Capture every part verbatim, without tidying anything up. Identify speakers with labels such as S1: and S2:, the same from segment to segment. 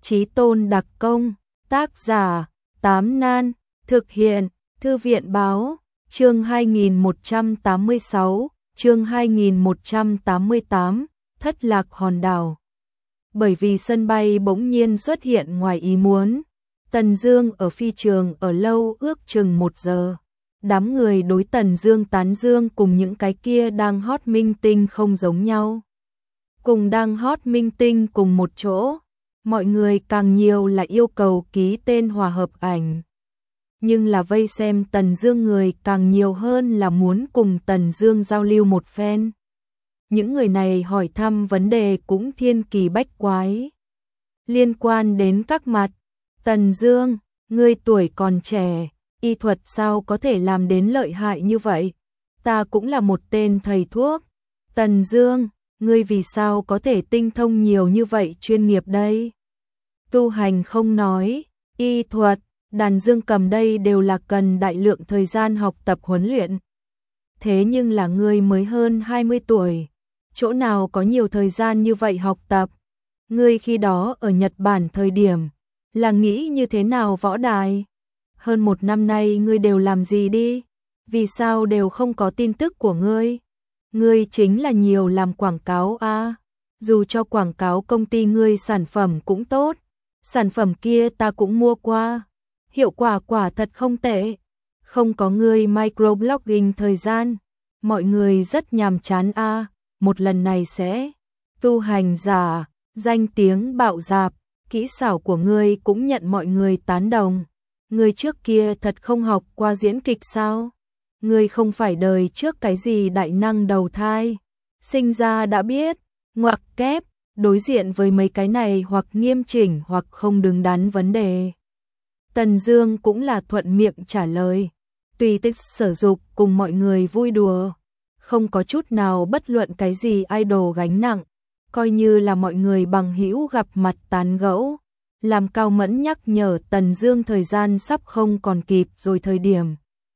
S1: Chí Tôn đặc công, tác giả, Tám Nan, thực hiện, Thư viện báo, chương hai nghìn một trăm tám mươi sáu, chương hai nghìn một trăm tám mươi tám, thất lạc hòn đảo. Bởi vì sân bay bỗng nhiên xuất hiện ngoài ý muốn, Tần Dương ở phi trường ở lâu ước chừng một giờ. Đám người đối Tần Dương tán dương cùng những cái kia đang hot minh tinh không giống nhau. Cùng đang hot minh tinh cùng một chỗ, mọi người càng nhiều là yêu cầu ký tên hòa hợp ảnh. Nhưng là vây xem Tần Dương người càng nhiều hơn là muốn cùng Tần Dương giao lưu một phen. Những người này hỏi thăm vấn đề cũng thiên kỳ bách quái. Liên quan đến các mặt, Tần Dương, ngươi tuổi còn trẻ, y thuật sao có thể làm đến lợi hại như vậy? Ta cũng là một tên thầy thuốc. Tần Dương, ngươi vì sao có thể tinh thông nhiều như vậy chuyên nghiệp đây? Tu hành không nói, y thuật, đàn dương cầm đây đều là cần đại lượng thời gian học tập huấn luyện. Thế nhưng là ngươi mới hơn hai mươi tuổi, chỗ nào có nhiều thời gian như vậy học tập? Ngươi khi đó ở Nhật Bản thời điểm, là nghĩ như thế nào võ đài? Hơn một năm nay ngươi đều làm gì đi? Vì sao đều không có tin tức của ngươi? Ngươi chính là nhiều làm quảng cáo à? Dù cho quảng cáo công ty ngươi sản phẩm cũng tốt, sản phẩm kia ta cũng mua qua, hiệu quả quả thật không tệ. Không có ngươi microblogging thời gian, mọi người rất nhàm chán a. Một lần này sẽ tu hành giả, danh tiếng bạo dạp, kỹ xảo của ngươi cũng nhận mọi người tán đồng. Ngươi trước kia thật không học qua diễn kịch sao? Ngươi không phải đời trước cái gì đại năng đầu thai, sinh ra đã biết, ngoặc kép, đối diện với mấy cái này hoặc nghiêm chỉnh hoặc không đứng đắn vấn đề. Tần Dương cũng là thuận miệng trả lời, tùy thích sở dục cùng mọi người vui đùa, không có chút nào bất luận cái gì idol gánh nặng, coi như là mọi người bằng hữu gặp mặt tán gẫu. Làm Cao Mẫn nhắc nhở Tần Dương thời gian sắp không còn kịp rồi thời điểm.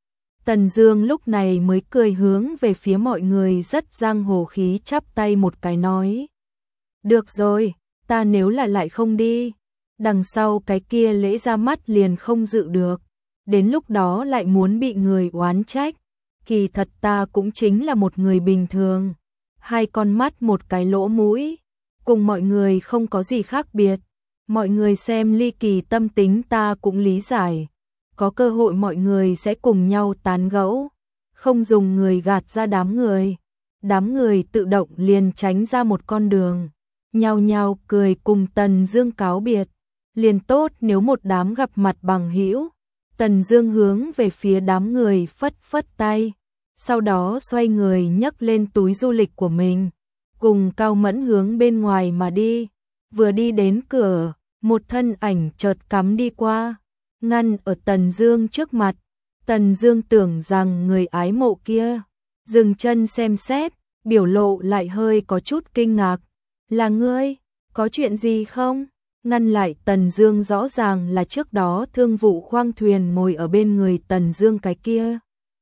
S1: Tần Dương lúc này mới cười hướng về phía mọi người rất giang hồ khí chắp tay một cái nói. Được rồi, ta nếu là lại không đi, đằng sau cái kia lễ ra mắt liền không dự được, đến lúc đó lại muốn bị người oán trách. Kỳ thật ta cũng chính là một người bình thường, hai con mắt một cái lỗ mũi, cùng mọi người không có gì khác biệt. Mọi người xem ly kỳ tâm tính ta cũng lý giải, có cơ hội mọi người sẽ cùng nhau tán gẫu, không dùng người gạt ra đám người. Đám người tự động liền tránh ra một con đường, nhao nhao cười cùng Tần Dương cáo biệt. Liền tốt nếu một đám gặp mặt bằng hữu. Tần Dương hướng về phía đám người phất phất tay, sau đó xoay người nhấc lên túi du lịch của mình, cùng Cao Mẫn hướng bên ngoài mà đi. Vừa đi đến cửa, một thân ảnh chợt cắm đi qua, ngăn ở Tần Dương trước mặt. Tần Dương tưởng rằng người ái mộ kia dừng chân xem xét, biểu lộ lại hơi có chút kinh ngạc. Là ngươi, có chuyện gì không? Ngăn lại Tần Dương rõ ràng là trước đó Thương vụ khoang thuyền ngồi ở bên người Tần Dương cái kia.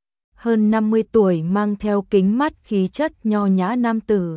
S1: Hơn năm mươi tuổi mang theo kính mắt khí chất nho nhã nam tử.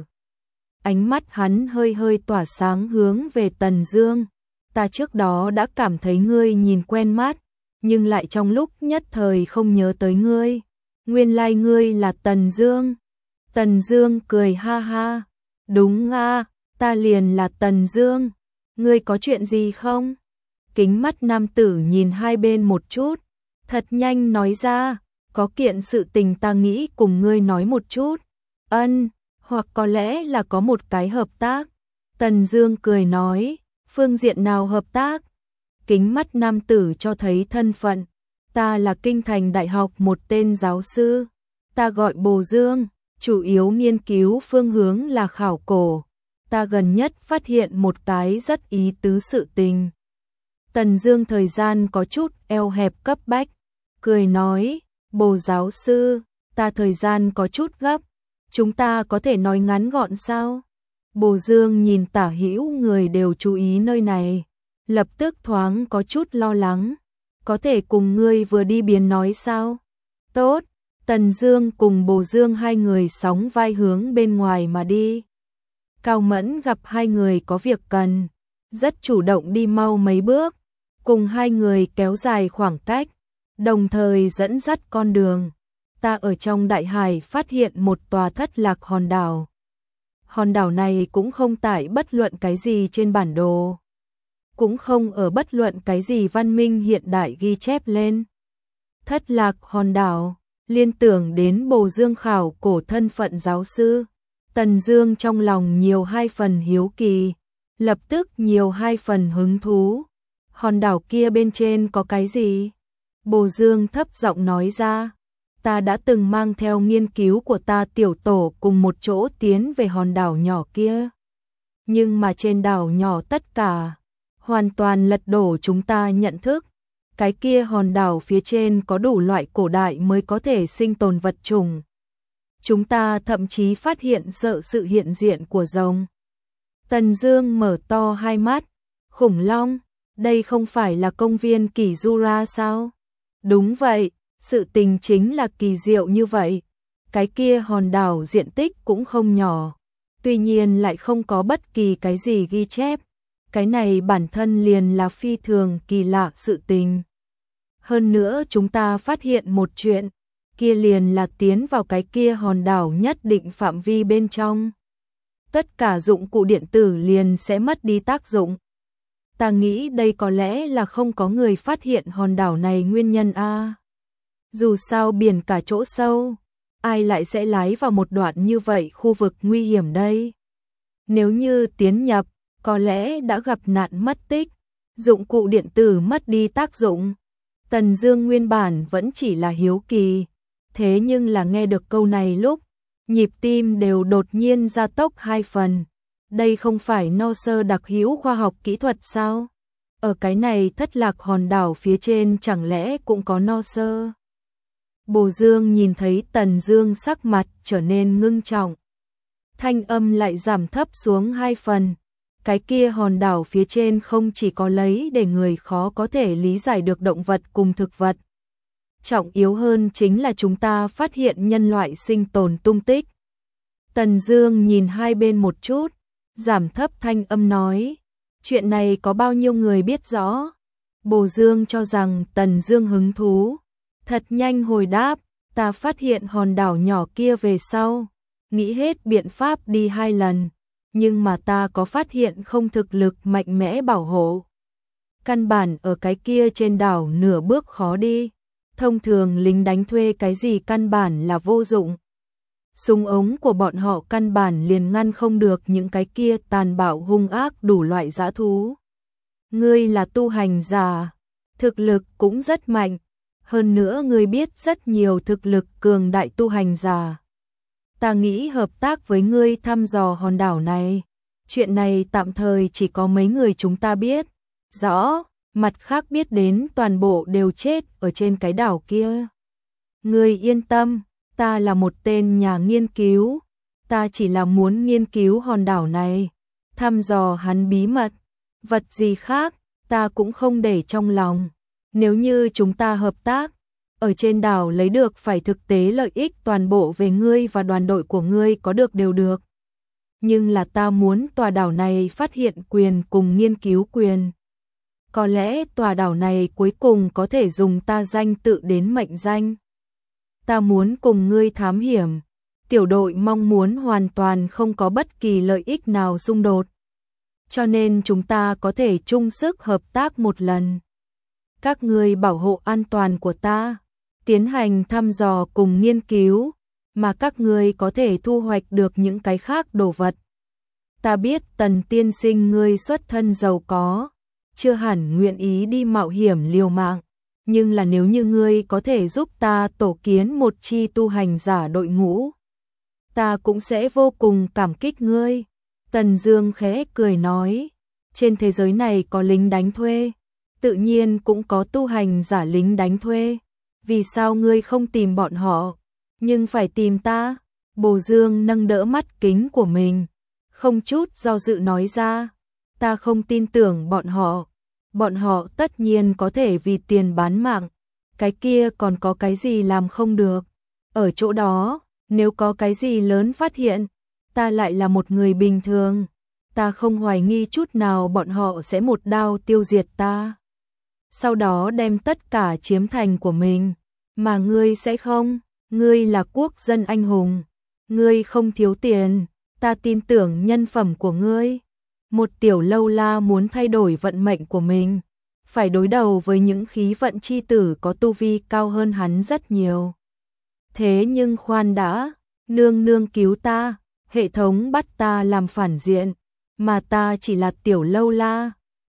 S1: Ánh mắt hắn hơi hơi tỏa sáng hướng về Tần Dương. Ta trước đó đã cảm thấy ngươi nhìn quen mắt, nhưng lại trong lúc nhất thời không nhớ tới ngươi. Nguyên lai like ngươi là Tần Dương. Tần Dương cười ha ha. Đúng a, ta liền là Tần Dương. Ngươi có chuyện gì không? Kính mắt nam tử nhìn hai bên một chút, thật nhanh nói ra, có kiện sự tình ta nghĩ cùng ngươi nói một chút. Ân, hoặc có lẽ là có một cái hợp tác. Tần Dương cười nói, phương diện nào hợp tác? Kính mắt nam tử cho thấy thân phận, ta là Kinh Thành Đại học một tên giáo sư, ta gọi Bồ Dương, chủ yếu nghiên cứu phương hướng là khảo cổ. Ta gần nhất phát hiện một cái rất ý tứ sự tình. Tần Dương thời gian có chút eo hẹp cấp bách, cười nói, Bồ giáo sư, ta thời gian có chút gấp, chúng ta có thể nói ngắn gọn sao? Bồ Dương nhìn tả hữu người đều chú ý nơi này, lập tức thoáng có chút lo lắng, có thể cùng ngươi vừa đi biến nói sao? Tốt, Tần Dương cùng Bồ Dương hai người sóng vai hướng bên ngoài mà đi. Cao Mẫn gặp hai người có việc cần, rất chủ động đi mau mấy bước, cùng hai người kéo dài khoảng cách, đồng thời dẫn dắt con đường. Ta ở trong đại hải phát hiện một tòa thất lạc hòn đảo. Hòn đảo này cũng không tải bất luận cái gì trên bản đồ, cũng không ở bất luận cái gì văn minh hiện đại ghi chép lên. Thất lạc hòn đảo, liên tưởng đến Bồ Dương khảo cổ thân phận giáo sư. Tần Dương trong lòng nhiều hai phần hiếu kỳ, lập tức nhiều hai phần hứng thú. Hòn đảo kia bên trên có cái gì? Bồ Dương thấp giọng nói ra. Ta đã từng mang theo nghiên cứu của ta tiểu tổ cùng một chỗ tiến về hòn đảo nhỏ kia. Nhưng mà trên đảo nhỏ tất cả hoàn toàn lật đổ chúng ta nhận thức. Cái kia hòn đảo phía trên có đủ loại cổ đại mới có thể sinh tồn vật chủng. Chúng ta thậm chí phát hiện sợ sự hiện diện của rồng. Tần Dương mở to hai mắt. Khủng long, đây không phải là công viên Kỷ Jura sao? Đúng vậy, sự tình chính là kỳ diệu như vậy. Cái kia hòn đảo diện tích cũng không nhỏ, tuy nhiên lại không có bất kỳ cái gì ghi chép. Cái này bản thân liền là phi thường kỳ lạ sự tình. Hơn nữa chúng ta phát hiện một chuyện, kia liền là tiến vào cái kia hòn đảo nhất định phạm vi bên trong. Tất cả dụng cụ điện tử liền sẽ mất đi tác dụng. Ta nghĩ đây có lẽ là không có người phát hiện hòn đảo này nguyên nhân a. Dù sao biển cả chỗ sâu, ai lại sẽ lái vào một đoạn như vậy khu vực nguy hiểm đây? Nếu như tiến nhập, có lẽ đã gặp nạn mất tích, dụng cụ điện tử mất đi tác dụng. Tần Dương nguyên bản vẫn chỉ là hiếu kỳ, thế nhưng là nghe được câu này lúc, nhịp tim đều đột nhiên gia tốc hai phần. Đây không phải no sơ đặc hữu khoa học kỹ thuật sao? Ở cái này thất lạc hòn đảo phía trên chẳng lẽ cũng có no sơ? Bồ Dương nhìn thấy Tần Dương sắc mặt trở nên ngưng trọng. Thanh âm lại giảm thấp xuống hai phần. Cái kia hòn đảo phía trên không chỉ có lấy để người khó có thể lý giải được động vật cùng thực vật. Trọng yếu hơn chính là chúng ta phát hiện nhân loại sinh tồn tung tích. Tần Dương nhìn hai bên một chút, giảm thấp thanh âm nói, chuyện này có bao nhiêu người biết rõ? Bồ Dương cho rằng Tần Dương hứng thú, thật nhanh hồi đáp, ta phát hiện hòn đảo nhỏ kia về sau, nghĩ hết biện pháp đi hai lần, nhưng mà ta có phát hiện không thực lực mạnh mẽ bảo hộ. Căn bản ở cái kia trên đảo nửa bước khó đi, thông thường lính đánh thuê cái gì căn bản là vô dụng. Súng ống của bọn họ căn bản liền ngăn không được những cái kia tàn bạo hung ác đủ loại dã thú. Ngươi là tu hành giả, thực lực cũng rất mạnh, hơn nữa ngươi biết rất nhiều thực lực cường đại tu hành giả. Ta nghĩ hợp tác với ngươi thăm dò hòn đảo này. Chuyện này tạm thời chỉ có mấy người chúng ta biết. Rõ, mặt khác biết đến toàn bộ đều chết ở trên cái đảo kia. Ngươi yên tâm, ta là một tên nhà nghiên cứu. Ta chỉ là muốn nghiên cứu hòn đảo này, thăm dò hắn bí mật. Vật gì khác, ta cũng không để trong lòng. Nếu như chúng ta hợp tác, ở trên đảo lấy được phải thực tế lợi ích toàn bộ về ngươi và đoàn đội của ngươi có được đều được. Nhưng là ta muốn tòa đảo này phát hiện quyền cùng nghiên cứu quyền. Có lẽ tòa đảo này cuối cùng có thể dùng ta danh tự đến mệnh danh. Ta muốn cùng ngươi thám hiểm. Tiểu đội mong muốn hoàn toàn không có bất kỳ lợi ích nào xung đột. Cho nên chúng ta có thể chung sức hợp tác một lần. Các ngươi bảo hộ an toàn của ta, tiến hành thăm dò cùng nghiên cứu, mà các ngươi có thể thu hoạch được những cái khác đồ vật. Ta biết Tần tiên sinh ngươi xuất thân giàu có, chưa hẳn nguyện ý đi mạo hiểm liều mạng, nhưng là nếu như ngươi có thể giúp ta tổ kiến một chi tu hành giả đội ngũ, ta cũng sẽ vô cùng cảm kích ngươi. Tần Dương khẽ cười nói, trên thế giới này có lính đánh thuê, tự nhiên cũng có tu hành giả lính đánh thuê. Vì sao ngươi không tìm bọn họ, nhưng phải tìm ta? Bồ Dương nâng đỡ mắt kính của mình, không chút do dự nói ra, ta không tin tưởng bọn họ. Bọn họ tất nhiên có thể vì tiền bán mạng, cái kia còn có cái gì làm không được. Ở chỗ đó, nếu có cái gì lớn phát hiện, ta lại là một người bình thường, ta không hoài nghi chút nào bọn họ sẽ một đao tiêu diệt ta. Sau đó đem tất cả chiếm thành của mình, mà ngươi sẽ không, ngươi là quốc dân anh hùng, ngươi không thiếu tiền, ta tin tưởng nhân phẩm của ngươi. Một tiểu lâu la muốn thay đổi vận mệnh của mình, phải đối đầu với những khí vận chi tử có tu vi cao hơn hắn rất nhiều. Thế nhưng khoan đã, nương nương cứu ta, hệ thống bắt ta làm phản diện, mà ta chỉ là tiểu lâu la,